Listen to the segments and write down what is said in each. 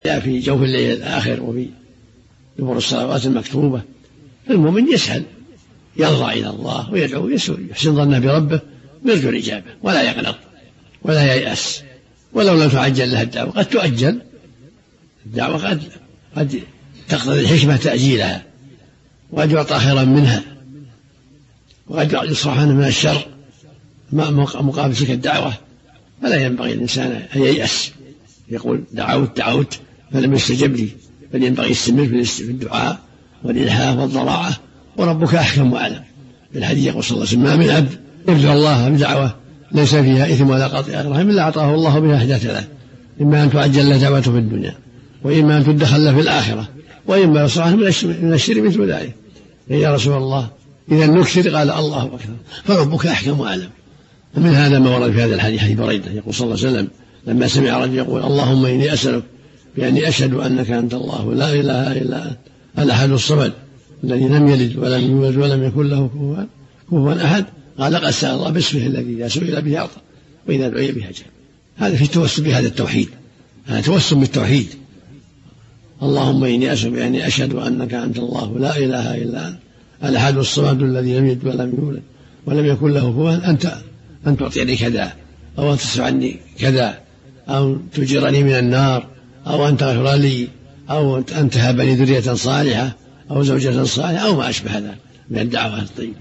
جاء في جوف الليل الآخر وفي دبر الصلوات المكتوبة. فالمؤمن يسهل يرضى إلى الله ويدعو يحسن ظنه بربه ويرجو الإجابة ولا يقنط ولا ييأس. ولو لم تعجل لها الدعوة قد تؤجل الدعوة، قد تقتضي الحكمة تأجيلها وقد يعطى خيرا منها وقد يصرف عنه من الشر مقابل تلك الدعوة. فلا ينبغي الإنسان أن ييأس يقول دعوت فلم يستجب لي، بل ينبغي يستمر في الدعاء والإلحاح والضراعة وربك أحكم وأعلم. بالحديث يقول صلى الله عليه وسلم ما من عبد يرجو الله بدعوة ليس فيها إثم ولا قطيعة رحم إلا أعطاه الله بها إحدى ثلاث: إما أن تعجل له دعوته في الدنيا، وإما أن تدخل له في الآخرة، وإما يصرف عنه من الشر مثل ذلك. يا رسول الله إذا نكثر؟ قال الله أكثر، فربك أحكم وأعلم. ومن هذا ما ورد في هذا الحديث حديث بريدة يقول صلى الله عليه وسلم لما سمع رجل يقول اللهم إني أسألك بأني أشهد أنك أنت الله لا إله إلا أنت الأحد الصمد الذي لم يلد ولم يولد ولم يكن له كفوا أحد، قال قد سأل الله باسمه الذي إذا سئل به أعطى وإذا دعي به أجاب. هذا في التوسل بهذا التوحيد، هذا توسل بالتوحيد. اللهم إني أسألك بأني أشهد أنك أنت الله لا إله إلا أنت الأحد الصمد الذي لم يلد ولم يولد ولم يكن له كفوا أن تعطيني كذا، أو أن تصرف عني كذا، أو تجيرني من النار، أو أن تغفر لي، أو أن تهب لي ذرية صالحة أو زوجة صالحة أو ما أشبه ذلك من الدعوات الطيبة.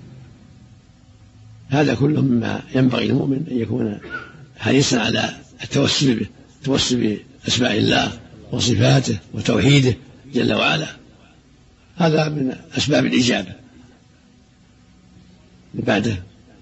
هذا كله مما ينبغي المؤمن أن يكون حريصا على التوسل به، التوسل بأسماء الله وصفاته وتوحيده جل وعلا. هذا من أسباب الإجابة. بعده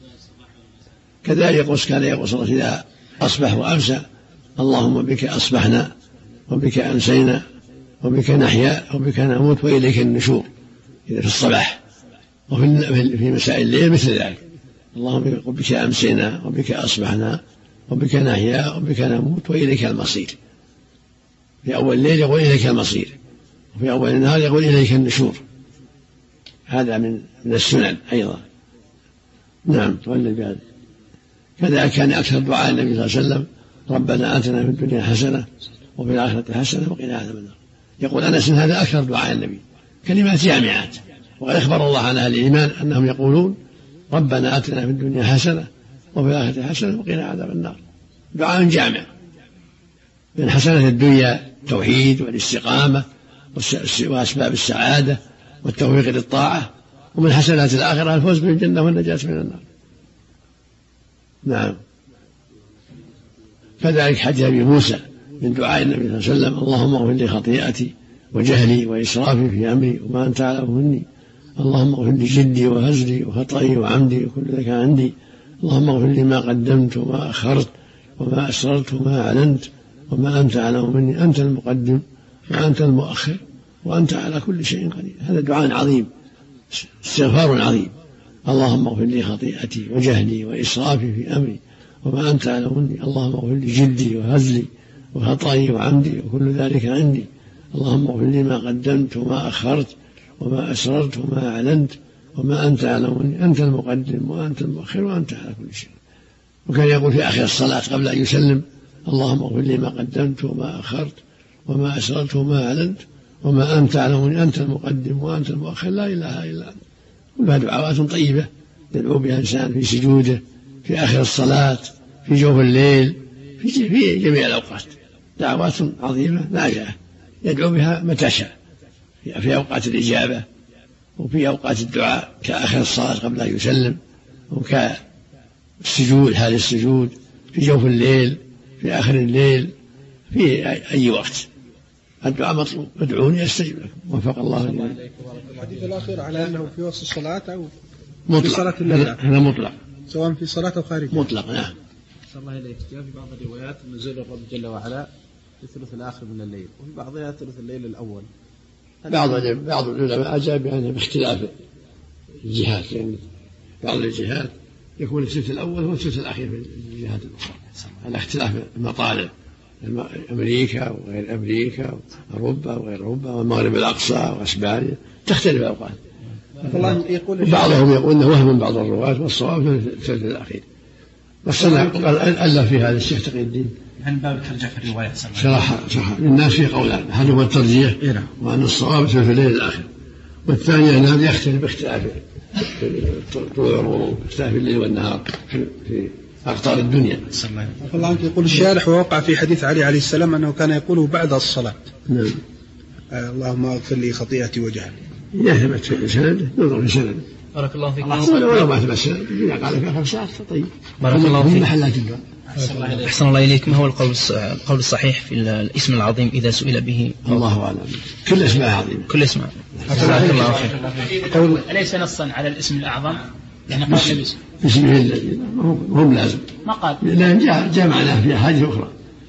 كذلك كان يقول صلى الله عليه وسلم إذا أصبح وأمسى اللهم بك أصبحنا وبك أمسينا وبك نحيا وبك نموت وإليك النشور، إذا في الصباح. وفي مساء الليل مثل ذلك، اللهم بك أمسينا وبك أصبحنا وبك نحيا وبك نموت وإليك المصير. في أول الليل يقول إليك المصير، وفي أول النهار يقول إليك النشور. هذا من السنن أيضا. نعم. كذا كان أكثر دعاء النبي صلى الله عليه وسلم ربنا آتنا في الدنيا حسنة وفي الآخرة حسنة وقنا عذاب النار. يقول أنس هذا أكثر دعاء النبي، كلمات جامعات. وقد أخبر الله عن أهل الإيمان أنهم يقولون ربنا آتنا في الدنيا حسنة وفي الآخرة حسنة وقنا عذاب النار. دعاء جامع من حسنة الدنيا التوحيد والاستقامة وأسباب السعادة والتوفيق للطاعة، ومن حسنات الآخرة الفوز بالجنة والنجاة من النار. نعم. كذلك حديث أبي موسى من دعاء النبي صلى الله عليه وسلم اللهم اغفر لي خطيئتي وجهلي وإسرافي في أمري وما أنت أعلم مني، اللهم اغفر لي جدي وهزلي وخطئي وعمدي وكل ذلك عندي، اللهم اغفر لي ما قدمت وما أخرت وما أسررت وما أعلنت وما أنت أعلم مني، أنت المقدم وأنت المؤخر وأنت على كل شيء قدير. هذا دعاء عظيم، استغفار عظيم. اللهم اغفر لي خطيئتي وجهلي وإسرافي في أمري وما أنت أعلم مني، اللهم اغفر لي جدي وهزلي وخطئي وعمدي وكل ذلك عندي، اللهم اغفر لي ما قدمت وما أخرت وما أسررت وما أعلنت وما أنت أعلم مني، أنت المقدم وأنت المؤخر وأنت على كل شيء. وكان يقول في آخر الصلاة قبل أن يسلم اللهم اغفر لي ما قدمت وما أخرت وما أسررت وما أعلنت وما أنت أعلم مني، أنت المقدم وأنت المؤخر لا إله إلا أنت. كلها دعوات طيبة يدعو بها الإنسان في سجوده، في آخر الصلاة، في جوف الليل، في جميع الأوقات. دعوات عظيمة ناجعة يدعو بها متى شاء، في أوقات الإجابة وفي أوقات الدعاء كآخر الصلاة قبل أن يسلم، وكالسجود حال السجود، في جوف الليل، في آخر الليل، في أي وقت. الدعاء مطلوب، ادعوني أستجب لكم. وفق الله لي. الحديث الأخير على أنه في وسط الصلاة أو مطلق. في صلاة الليل، هذا مطلق، سواء في صلاة أو خارج مطلق. نعم. الله إليك. جاء في بعض الروايات نزول الرب جل وعلا في الثلث الآخر من الليل، وفي بعضها ثلث الليل الأول. بعض العلماء أجاب يعني باختلاف الجهات، يعني بعض الجهات يكون الثلث الأول هو الثلث الأخير في الجهات الأخرى على اختلاف المطالع، أمريكا وغير أمريكا وأوروبا وغير أوروبا والمغرب الأقصى وأسبانيا تختلف الأوقات. بعضهم يقول أنه وهم من بعض الرواة، والصواب في الثلث الأخير. والسنة قال ألف في هذا الشيخ تقي الدين عن باب ترجع في الروايات شرح للناس في قولان، هذا هو الترجيح وأن الصواب في الليل الآخر، والثاني أن هذا يختلف باختلاف طلوع الغروب، اختلاف الليل والنهار في أقطار الدنيا. الله عنك. يقول الشارح ووقع في حديث علي عليه السلام أنه كان يقوله بعد الصلاة. نعم. اللهم اغفر لي خطيئتي وجهلي. يثبت في سنده، نظر في سنده. بارك الله فيك. ولو ما ثبت سنده إذا قال فيها 5 ساعات طيب. بارك الله فيك. محلات الدعاء. أحسن الله إليك. ما هو القول الصحيح في الاسم العظيم إذا سئل به؟ الله أعلم. كل اسماء عظيمة. كل اسماء. بارك الله فيك. أليس نصا على الاسم الأعظم؟ يعني قال اسمه الذي هم لازم. ما قال. لأن جاء معناه في أحاديث أخرى.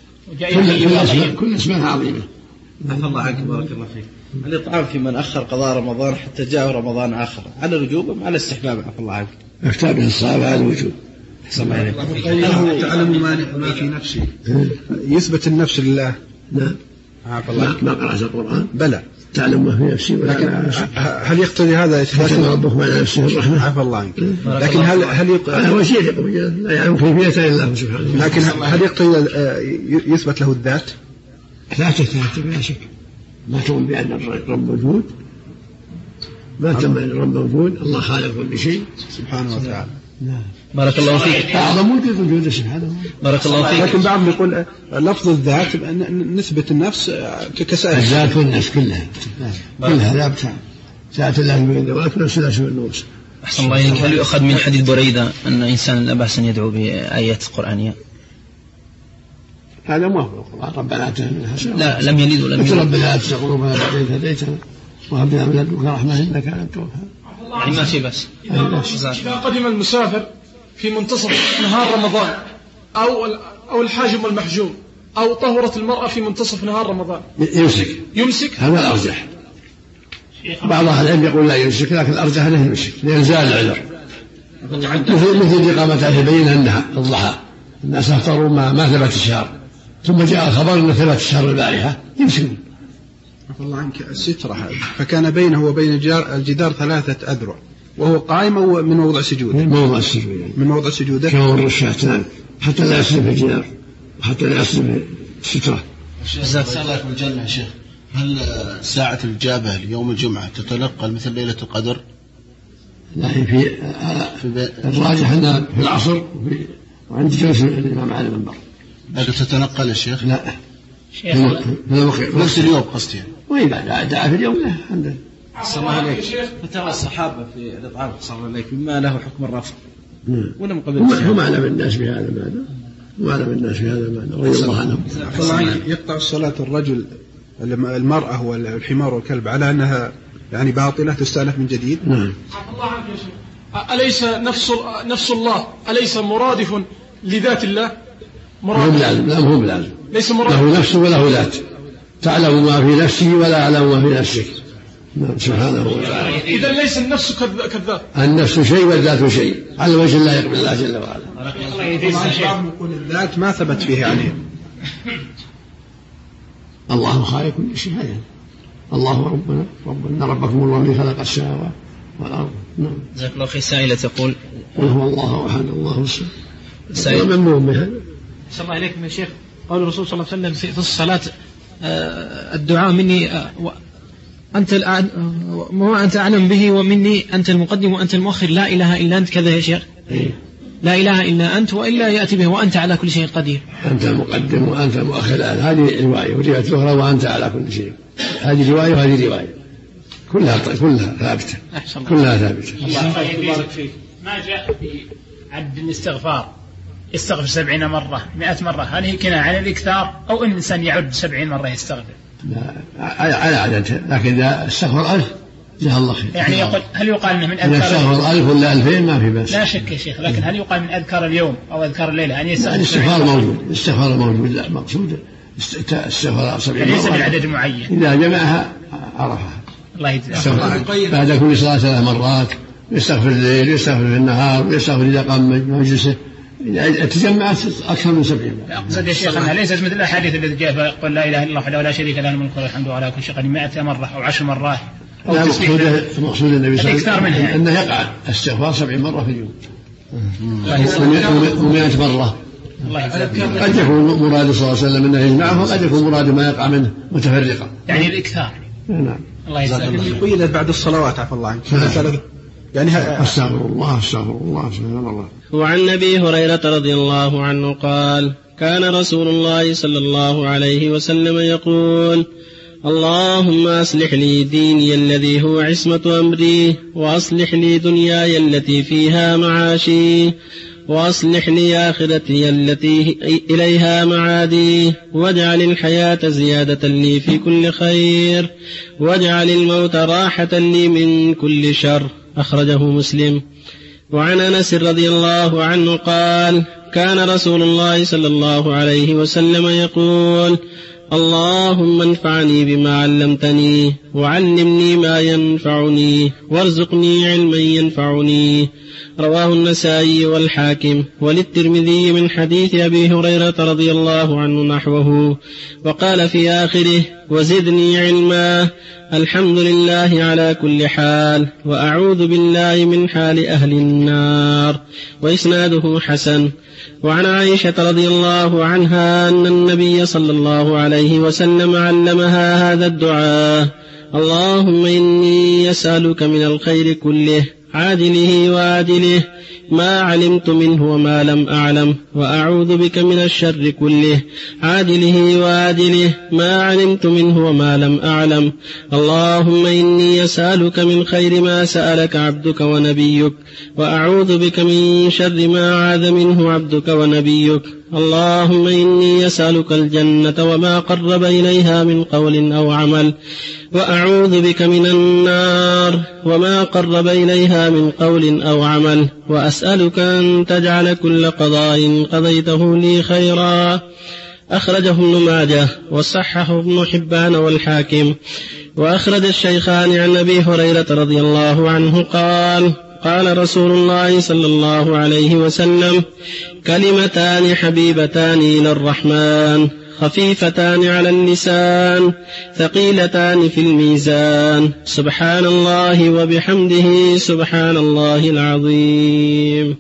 كل اسماء عظيمة. عفى الله عنك. بارك الله فيك. الإطعام في من أخر قضاء رمضان حتى جاء رمضان آخر على الوجوب أم على الاستحباب؟ عفى الله عنك. أفتى به الصحابة على الوجوب. قوله تعلم ما في نفسي يثبت النفس لله. نعم. ما قرأت القرآن. بلى. تعلم ما في نفسي. لكن هل يقتضي هذا إثبات ربكم على نفسه الرحمة؟ عفى الله عنك. لكن هل هو شيء لا يعلم كيفيته إلا الله سبحانه. لكن هل يقتضي يثبت له الذات؟ لا تثبت بلا شك. ما تؤمن بأن الرب موجود، ما تؤمن أن الرب موجود، الله خالق كل شيء سبحانه وتعالى. نعم. بارك الله فيك. أعظم وجوده سبحانه. بارك الله فيك. لكن بعضهم يقول لفظ الذات نثبت النفس كسائر الذات والنفس كلها ذات ذات الله من الذوات ونفس الله من النفس. أحسن الله إليك. هل يؤخذ من حديث بريدة أن إنسان لا بأس أن يدعو بآيات قرآنية؟ هذا موافق القرآن. ربنا آتنا من حسنة. لا لم يلد ولم يولد. ربنا لا تزغ قلوبنا بعد إذ هديتنا وهب لنا من لدنك رحمة إنك أنت الوهاب. يعني ما في بس. إذا قدم المسافر في منتصف نهار رمضان أو الحاجم والمحجوم أو طهرت المرأة في منتصف نهار رمضان يمسك. هذا الأرجح. بعض أهل العلم يقول لا يمسك، لكن الأرجح أنه يمسك لأن زال العذر. مثل إقامة البين أنها الضحى الناس أفطروا ما ثبت الشهر، ثم جاء الخبر أن ثبت الشهر البارحة يمسكون. الله عنك. السترة فكان بينه وبين الجدار 3 أذرع وهو قائم من موضع سجوده. من موضع سجوده كما الرشاتان حتى لا يسلم الجدار وحتى لا يسلم السترة. سألك بالجنة يا شيخ، هل ساعة الإجابة ليوم الجمعة تتنقل مثل ليلة القدر؟ لا، في الراجح أنها في العصر وعند جلوس الإمام على المنبر. لكن تتنقل يا شيخ؟ لا نفس اليوم قصدي. وإذا دعا في اليوم له الحمد لله. فترى الصحابة في الإطعام صلى الله عليه وسلم ما له حكم الرفض ولم قبل. هم أعلم الناس بهذا المعنى، وأعلم الناس بهذا المعنى رضي الله عنهم. يقطع الصلاة الرجل المرأة والحمار والكلب على أنها يعني باطلة تستأنف من جديد. نعم. الله عنك يا شيخ. أليس نفس الله أليس مرادف لذات الله؟ هم لازم ليس مرادف. له نفس وله ذات، تعلم ما في نفسه ولا أعلم ما في نفسك. نعم سبحانه وتعالى. إذا ليس النفس كالذات. النفس شيء والذات شيء على وجه لا يقبل الله جل وعلا. بعضهم يقول الذات ما ثبت فيه عليه. الله خالق كل شيء. هذا الله ربنا ربكم الله الذي خلق السماوات والأرض. نعم. جزاك الله خير. سائلة تقول قل هو الله أحد الله الصمد. ممنوع بهذا. صلى الله عليكم يا شيخ. قول الرسول صلى الله عليه وسلم في الصلاة الدعاء مني أنت أعلم به ومني أنت المقدم وأنت المؤخر، لا إله إلا أنت كذا يا شيخ. لا إله إلا أنت وإلا يأتي به وأنت على كل شيء قدير. أنت المقدم وأنت المؤخر. هذه رواية، ورواية أخرى وأنت على كل شيء. هذه رواية وهذه رواية، كلها ثابتة. كلها ثابتة. الله يبارك فيك. ما جاء في عد الاستغفار يستغفر 70 مرة 100 مرة، هل هي كنا على الإكثار أو إن الإنسان يعد 70 مرة يستغفر؟ لا، على عددها، لكن إذا استغفر 1000 جزاه الله خير. يعني هل يقال من أذكار إذا استغفر 1000 ولا 2000 ما في بأس. لا شك يا شيخ، لكن هل يقال من أذكار اليوم أو أذكار الليلة أن يستغفر؟ الاستغفار موجود. لا، مقصود استغفر 70 مرة ليس بالعدد معين. إذا جمعها عرفها. الله يجزاك. بعد كل صلاة 3 مرات يستغفر الليل ويستغفر في النهار ويستغفر إذا قام مجلسه. إذا تجمعت أكثر من 70. أقصد يا شيخ أنها ليست مثل الأحاديث التي جاء فيقول لا إله إلا الله وحده ولا شريك له الملك وله الحمد وعلى كل شيء قدير 100 مرة أو 10 مرات. لا، مقصود النبي صلى الله عليه وسلم أنه يقع استغفار 70 مرة في اليوم و100 مرة قد يكون مراد صلى الله عليه وسلم أنه يجمعه، وقد يكون مراد ما يقع منه متفرقا، يعني الإكثار. نعم. الله يسلمك. يقيل بعد الصلوات عفوا الله عنك. يعني استغفر الله استغفر الله سبحان الله. وعن أبي هريرة رضي الله عنه قال: كان رسول الله صلى الله عليه وسلم يقول: اللهم أصلح لي ديني الذي هو عصمة أمري، وأصلح لي دنياي التي فيها معاشي، وأصلح لي آخرتي التي إليها معادي، واجعل الحياة زيادة لي في كل خير، واجعل الموت راحة لي من كل شر. أخرجه مسلم. وعن أنس رضي الله عنه قال: كان رسول الله صلى الله عليه وسلم يقول: اللهم انفعني بما علمتني، وعلمني ما ينفعني، وارزقني علما ينفعني. رواه النسائي والحاكم، وللترمذي من حديث أبي هريرة رضي الله عنه نحوه، وقال في آخره: وزدني علما. الحمد لله على كل حال، وأعوذ بالله من حال أهل النار. وإسناده حسن. وعن عائشة رضي الله عنها أن النبي صلى الله عليه وسلم علمها هذا الدعاء: اللهم إني أسألك من الخير كله عاجله وآجله ما علمت منه وما لم أعلم، وأعوذ بك من الشر كله عاجله وآجله ما علمت منه وما لم أعلم. اللهم إني أسألك من خير ما سألك عبدك ونبيك، وأعوذ بك من شر ما عاذ منه عبدك ونبيك. اللهم إني أسألك الجنة وما قرب إليها من قول أو عمل، وأعوذ بك من النار وما قرب إليها من قول أو عمل، وأسألك أن تجعل كل قضاء قضيته لي خيرا. أخرجه ابن ماجه وصححه ابن حبان والحاكم. وأخرج الشيخان عن أبي هريرة رضي الله عنه قال: قال رسول الله صلى الله عليه وسلم: كلمتان حبيبتان إلى الرحمن، خفيفتان على اللسان، ثقيلتان في الميزان، سبحان الله وبحمده سبحان الله العظيم.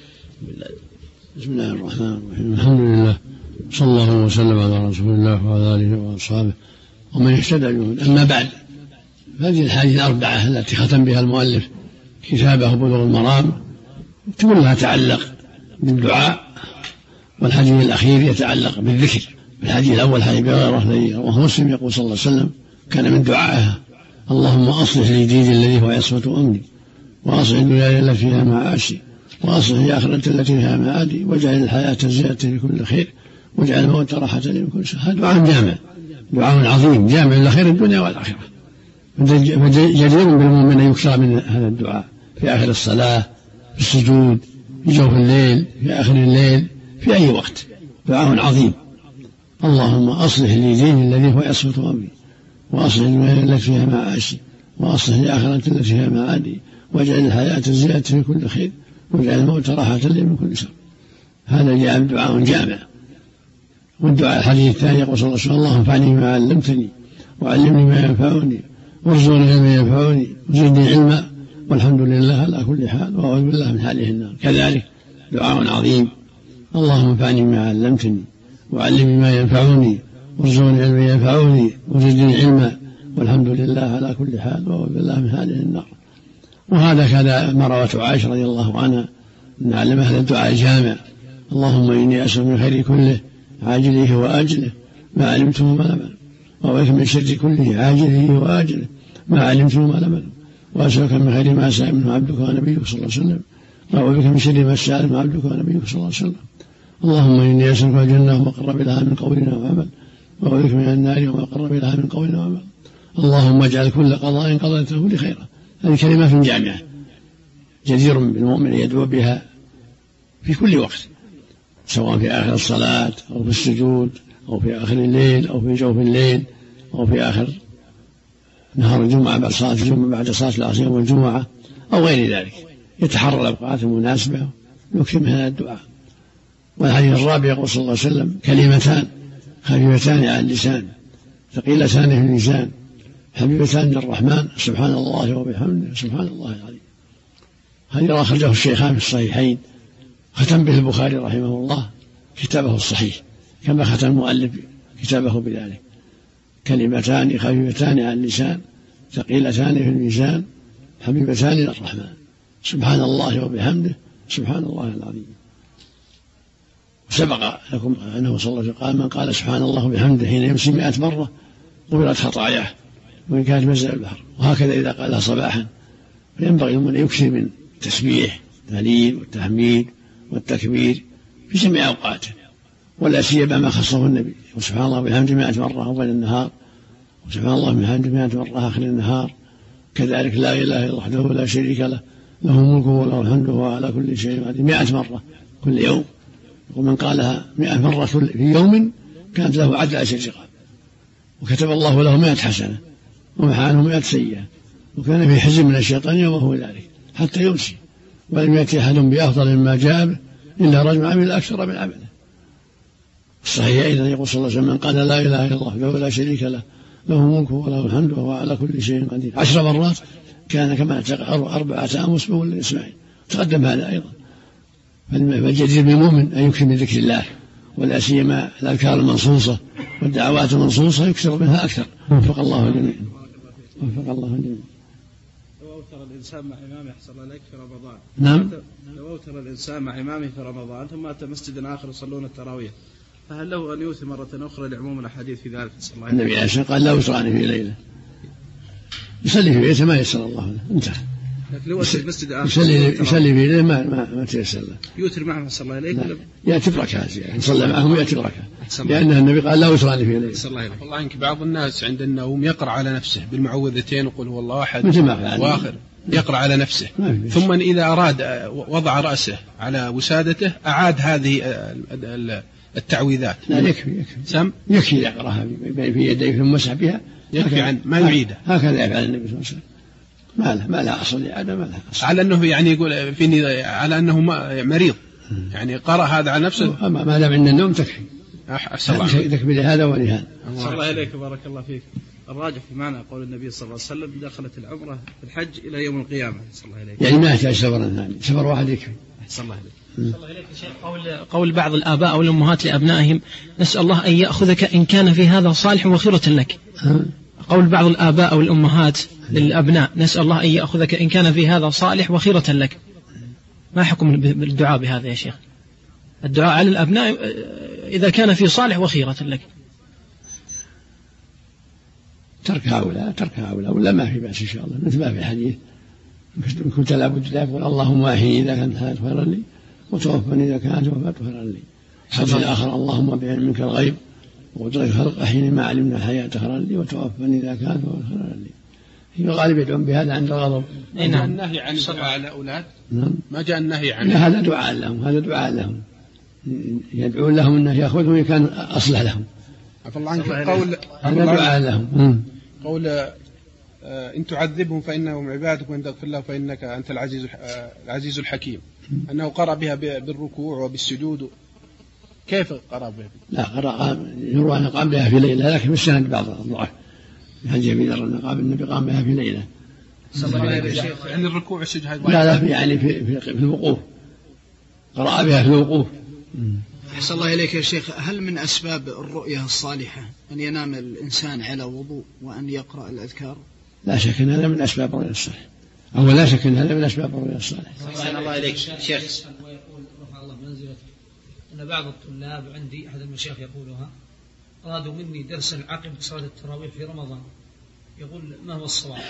بسم الله الرحمن الرحيم. الحمد لله، صلى الله وسلم على رسول الله وعلى آله وأصحابه ومن اهتدى بهداه. أما بعد، هذه الحديث الأربعة التي ختم بها المؤلف كتابه بلوغ المرام كلها تعلق بالدعاء، والحديث الأخير يتعلق بالذكر. الحديث الأول حديث أبي هريرة رواه مسلم يقول صلى الله عليه وسلم: كان من دعائها: اللهم أصلح لي ديني الذي هو عصمة أمري، وأصلح دنياي التي فيها معاشي، وأصلح لي آخرتي التي فيها معادي، واجعل الحياة زيادة في كل خير، واجعل الموت راحة لي من كل شر. هذا دعاء جامع، دعاء عظيم جامع لخير الدنيا والآخرة، جدير بالمؤمن أن يكثر من هذا الدعاء في آخر الصلاة، في السجود، في جوف الليل، في آخر الليل، في أي وقت. دعاء عظيم: اللهم أصلح لي ديني الذي هو عصمة أمري، وأصلح دنياي التي فيها معاشي، وأصلح لي آخرتي التي فيها معادي، واجعل الحياة زيادة في كل خير، واجعل الموت راحة لي من كل شر. هذا جاء دعاء جامع. والدعاء الحديث الثاني يقول صلى الله عليه وسلم: اللهم انفعني بما علمتني، وعلمني ما ينفعني، وارزقني علما ينفعني، وزدني علما، والحمد لله على كل حال، وأعوذ بالله من حاله النار. كذلك دعاء عظيم: اللهم انفعني بما علمتني، وعلمني ما ينفعني، وارزقني علما ينفعني، وزدني علما، والحمد لله على كل حال، وأعوذ بالله من حاله النار. وهذا كذا ما روته عائشة رضي الله عنها أن علم هذا الدعاء الجامع: اللهم إني أسأل من خير كله عاجله وآجله ما علمته وما لم أعلم، وأعوذ من شر كله عاجله وآجله ما علمته وما لم أعلم، وأسألك من خير ما سأل منه عبدك ونبيك صلى الله عليه وسلم، وأعوذ بك من شر ما سأل منه عبدك ونبيك صلى الله عليه وسلم. اللهم إني أسألك الجنة وما قرب إليها من قول وعمل، وأعوذ بك من النار وما قرب إليها من قول وعمل. اللهم اجعل كل قضاء قضيته لخيرا. هذه كلمة جامعة جدير بالمؤمن يدعو بها في كل وقت، سواء في آخر الصلاة أو في السجود أو في آخر الليل أو في جوف الليل أو في آخر نهار الجمعة بعد صلاة الجمعة، بعد صلاة العصر يوم الجمعة أو غير ذلك. يتحرى الأوقات المناسبة ويكثر من هذا الدعاء. والحديث الرابع يقول صلى الله عليه وسلم: كلمتان خفيفتان على اللسان، ثقيلتان في الميزان، حبيبتان للرحمن، سبحان الله وبحمده سبحان الله العظيم. هذا أخرجه الشيخان في الصحيحين، ختم به البخاري رحمه الله كتابه الصحيح، كما ختم المؤلف كتابه بذلك: كلمتان خفيفتان على اللسان ثقيلتان في الميزان حبيبتان إلى الرحمن، سبحان الله وبحمده سبحان الله العظيم. وسبق لكم أنه صلى الله عليه وسلم قال: من قال سبحان الله وبحمده حين يمسي 100 مرة غفرت خطاياه وإن كانت مزل البحر. وهكذا إذا قالها صباحا. فينبغي أن يكثر من التسبيح التهليل والتحميد والتكبير في جميع أوقاته، ولا سيما ما خصه النبي: وسبحان الله وبحمده 100 مرة أول النهار، وسبحان الله وبحمده 100 مرة آخر النهار. كذلك لا إله إلا الله وحده لا شريك له، له الملك وله الحمد وهو على كل شيء قدير، 100 مرة كل يوم. ومن قالها 100 مرة في يوم كانت له عدل 10 رقاب، وكتب الله له 100 حسنة ومحى عنه 100 سيئة، وكان في حزب من الشيطان يومه ذلك حتى يمسي، ولم يأتي أحد بأفضل مما جاء به إلا رجل عمل أكثر من عمله. الصحيح أيضا يقول صلى الله عليه وسلم: من قال لا إله إلا الله وحده لا شريك له، له الملك وله الحمد وهو على كل شيء قدير 10 مرات كان كما 4 أمس بولد إسماعيل. تقدم هذا أيضا. فالجدير بالمؤمن أن يكثر من ذكر الله، ولا سيما الأذكار المنصوصة والدعوات المنصوصة يكثر منها أكثر. وفق الله الجميع. وفق الله الجميع. لو أوتر الإنسان مع إمامه أحسن عليك في رمضان. نعم. لو أوتر الإنسان مع إمامه في رمضان ثم أتى مسجد آخر يصلون التراويح، فهل له أن يوتر مرة أخرى لعموم الأحاديث في ذلك؟ النبي عليه الصلاة والسلام قال: لا وتران في ليلة. يصلي في بيته ما يسر الله له، انتهى. لكن لو أتى مسجد آخر يصلي في ليلة ما تيسر له. يوتر معهم صلى الله عليه يأتي بركعات، يعني صلى معهم يأتي بركعات، لأن النبي قال: لا وتران في ليلة. الله عنك بعض الناس عند النوم يقرأ على نفسه بالمعوذتين وقل هو الله أحد وآخر، يقرأ على نفسه، ثم إذا أراد وضع رأسه على وسادته أعاد هذه التعويذات. لا، يكفي يقرأها في يديه ثم مسح بها، يكفي عن ما يعيده. هكذا يفعل النبي صلى الله عليه وسلم. ما لها أصل إعادة، ما لها أصل. على أنه يعني يقول على أنه مريض، يعني قرأ هذا على نفسه. ما دام عند النوم تكفي. تكفي لهذا ولهذا. صلى الله عليك بارك الله فيك. الراجح في معنى قول النبي صلى الله عليه وسلم: دخلت العمرة في الحج إلى يوم القيامة. صلى الله عليك. يعني ما يحتاج سفر ثاني، سفر واحد يكفي. صلى الله عليك. صلى الله عليك يا شيخ. قول بعض الآباء أو الأمهات لأبنائهم: نسأل الله أن يأخذك إن كان في هذا صالح وخيرة لك. قول بعض الآباء أو الأمهات للأبناء: نسأل الله أن يأخذك إن كان في هذا صالح وخيرة لك. ما حكم الدعاء بهذا يا شيخ؟ الدعاء على الأبناء إذا كان في صالح وخيرة لك. ترك هؤلاء ولا ما في بأس إن شاء الله، مثل ما في الحديث: إن كنت لابد لا يقول اللهم أحيني إذا كانت حياة خيرا لي وتوفني إذا كانت وفاة خيرا لي. حديث آخر: اللهم بعلمك الغيب وقدرك خلق أحيني ما علمنا الحياة خيرا لي وتوفني إذا كانت وفاة خيرا لي. في الغالب يدعون بهذا عند الغضب. نعم. النهي عن الدعاء على الأولاد. نعم. ما جاء النهي عن هذا دعاء لهم، يدعون لهم أنه يأخذهم إن كان أصلح لهم. عفى الله عنك. قول هذا دعاء لهم. قول إن تعذبهم فإنهم عبادك وإن تغفر لهم فإنك أنت العزيز الحكيم، أنه قرأ بها بالركوع وبالسجود. كيف قرأ بها؟ لا، يروى أن قام بها في ليلة، لكن بالسند بعض الضعف. هل أبي ذر أن النبي قام بها في ليلة. صلى الله عليه وسلم. يعني الركوع والسجود. لا يعني في الوقوف، قرأ بها في الوقوف. أحسن الله إليك يا شيخ. هل من أسباب الرؤية الصالحة أن ينام الإنسان على وضوء وأن يقرأ الأذكار؟ لا شك أن هذا من أسباب الرؤية الصالحة، أو لا شك أن هذا من أسباب الرؤية الصالحة. أحسن الله إليك شيخ. ويقول رفع الله منزلته أن بعض الطلاب، عندي أحد المشايخ يقولها، أرادوا مني درسا عقب صلاة التراويح في رمضان، يقول: ما هو الصواب؟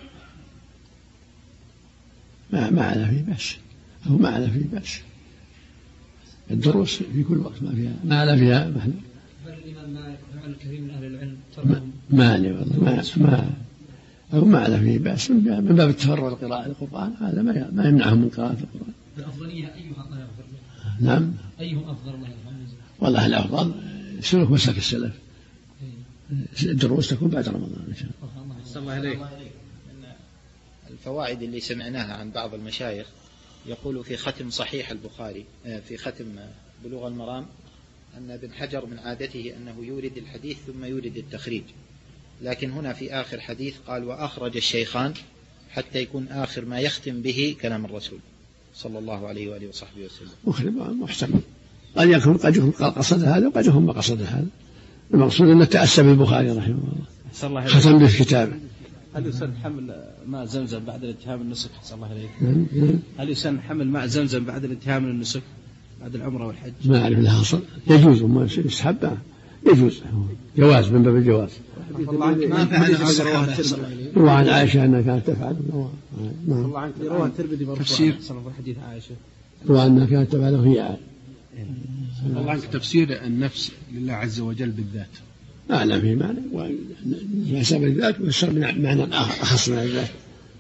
ما على فيه بأس، أو ما على فيه بأس. الدروس في كل وقت ما على فيها محل. فالإمام مالك وعن الكثير من أهل العلم تركهم. مالي والله ما على فيه بأس، من باب التفرغ لقراءة القرآن، هذا ما يمنعهم من قراءة القرآن. الأفضلية أيها الله يغفر له؟ نعم. أيهم أفضل الله يرحمه؟ والله الأفضل سلوك مسلك السلف. الدروس تكون بعد رمضان إن شاء الله. صلى الله عليك. الفوائد اللي سمعناها عن بعض المشايخ يقول في ختم صحيح البخاري، في ختم بلوغ المرام، أن ابن حجر من عادته أنه يورد الحديث ثم يورد التخريج، لكن هنا في آخر حديث قال: وأخرج الشيخان، حتى يكون آخر ما يختم به كلام الرسول صلى الله عليه وآله وصحبه وسلم. محتمل. قد يكون قصد هذا وقد يكون ما قصد هذا. المقصود أنه تأسى بالبخاري رحمه الله ختم به في كتابه. هل يسن حمل ماء زمزم بعد الانتهاء من النسك؟ حسن الله عليك. هل يسن حمل ماء زمزم بعد الانتهاء من النسك بعد العمرة والحج؟ ما أعرف لها أصل. يجوز وما يسحب، يجوز جواز من باب الجواز. ما فعل روى عن عائشة أنها كانت تفعل. روى الترمذي تفسير حديث عائشة روى أنها كانت تفعله هي عائشة. الله عنك تفسير النفس لله عز وجل بالذات. أعلم في معنى ويحسب الذات ويفسر بمعنى أخص من الذات.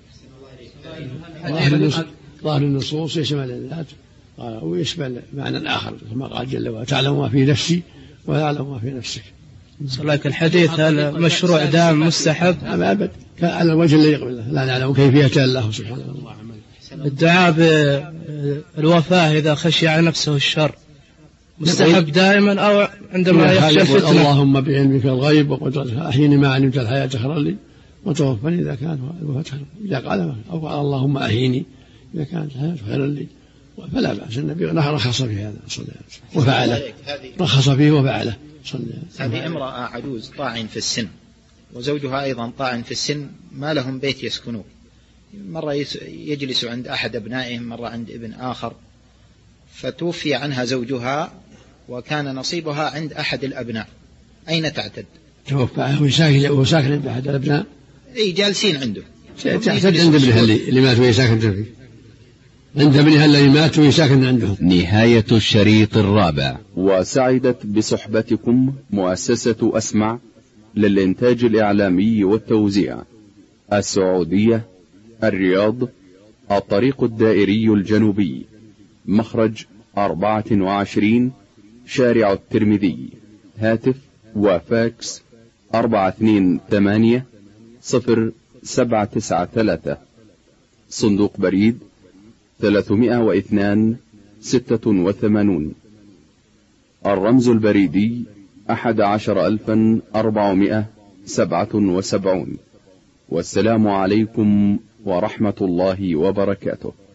ظاهر النصوص يشمل الذات ويشمل معنى آخر كما قال جل وعلا تعلم ما في نفسي ولا أعلم ما في نفسك. صلى الحديث هذا مشروع دام مستحب أبد على الوجه الذي يقبله لا نعلم كيفية الله سبحانه وتعالى. الدعاء بالوفاة إذا خشي على نفسه الشر مستحب دائما أو عندما يخشى الفتنة؟ اللهم بعلمك الغيب وقدرتك أحيني ما علمت الحياة خيرا لي وتوفني إذا كانت الوفاة إذا قال أو قال اللهم أحيني إذا كانت الحياة خيرا لي فلا بأس. النبي رخص في هذا صلى الله عليه وسلم وفعله، رخص فيه وفعله صلى الله عليه وسلم. هذه امرأة عجوز طاعن في السن وزوجها أيضا طاعن في السن، ما لهم بيت يسكنوه، مرة يجلس عند أحد أبنائهم مرة عند ابن آخر، فتوفي عنها زوجها وكان نصيبها عند أحد الأبناء، أين تعتد؟ توفى وهو ساكن عند أحد الأبناء؟ أي جالسين عنده. تعتد عند ابنها اللي مات وهي ساكن فيه، عند ابنها الذي مات وهي ساكن عندهم. نهاية الشريط الرابع. وسعدت بصحبتكم مؤسسة أسمع للإنتاج الإعلامي والتوزيع، السعودية، الرياض، الطريق الدائري الجنوبي، مخرج 24 شارع الترمذي، هاتف وفاكس 428-0793، صندوق بريد 302 86، الرمز البريدي 11477. والسلام عليكم ورحمة الله وبركاته.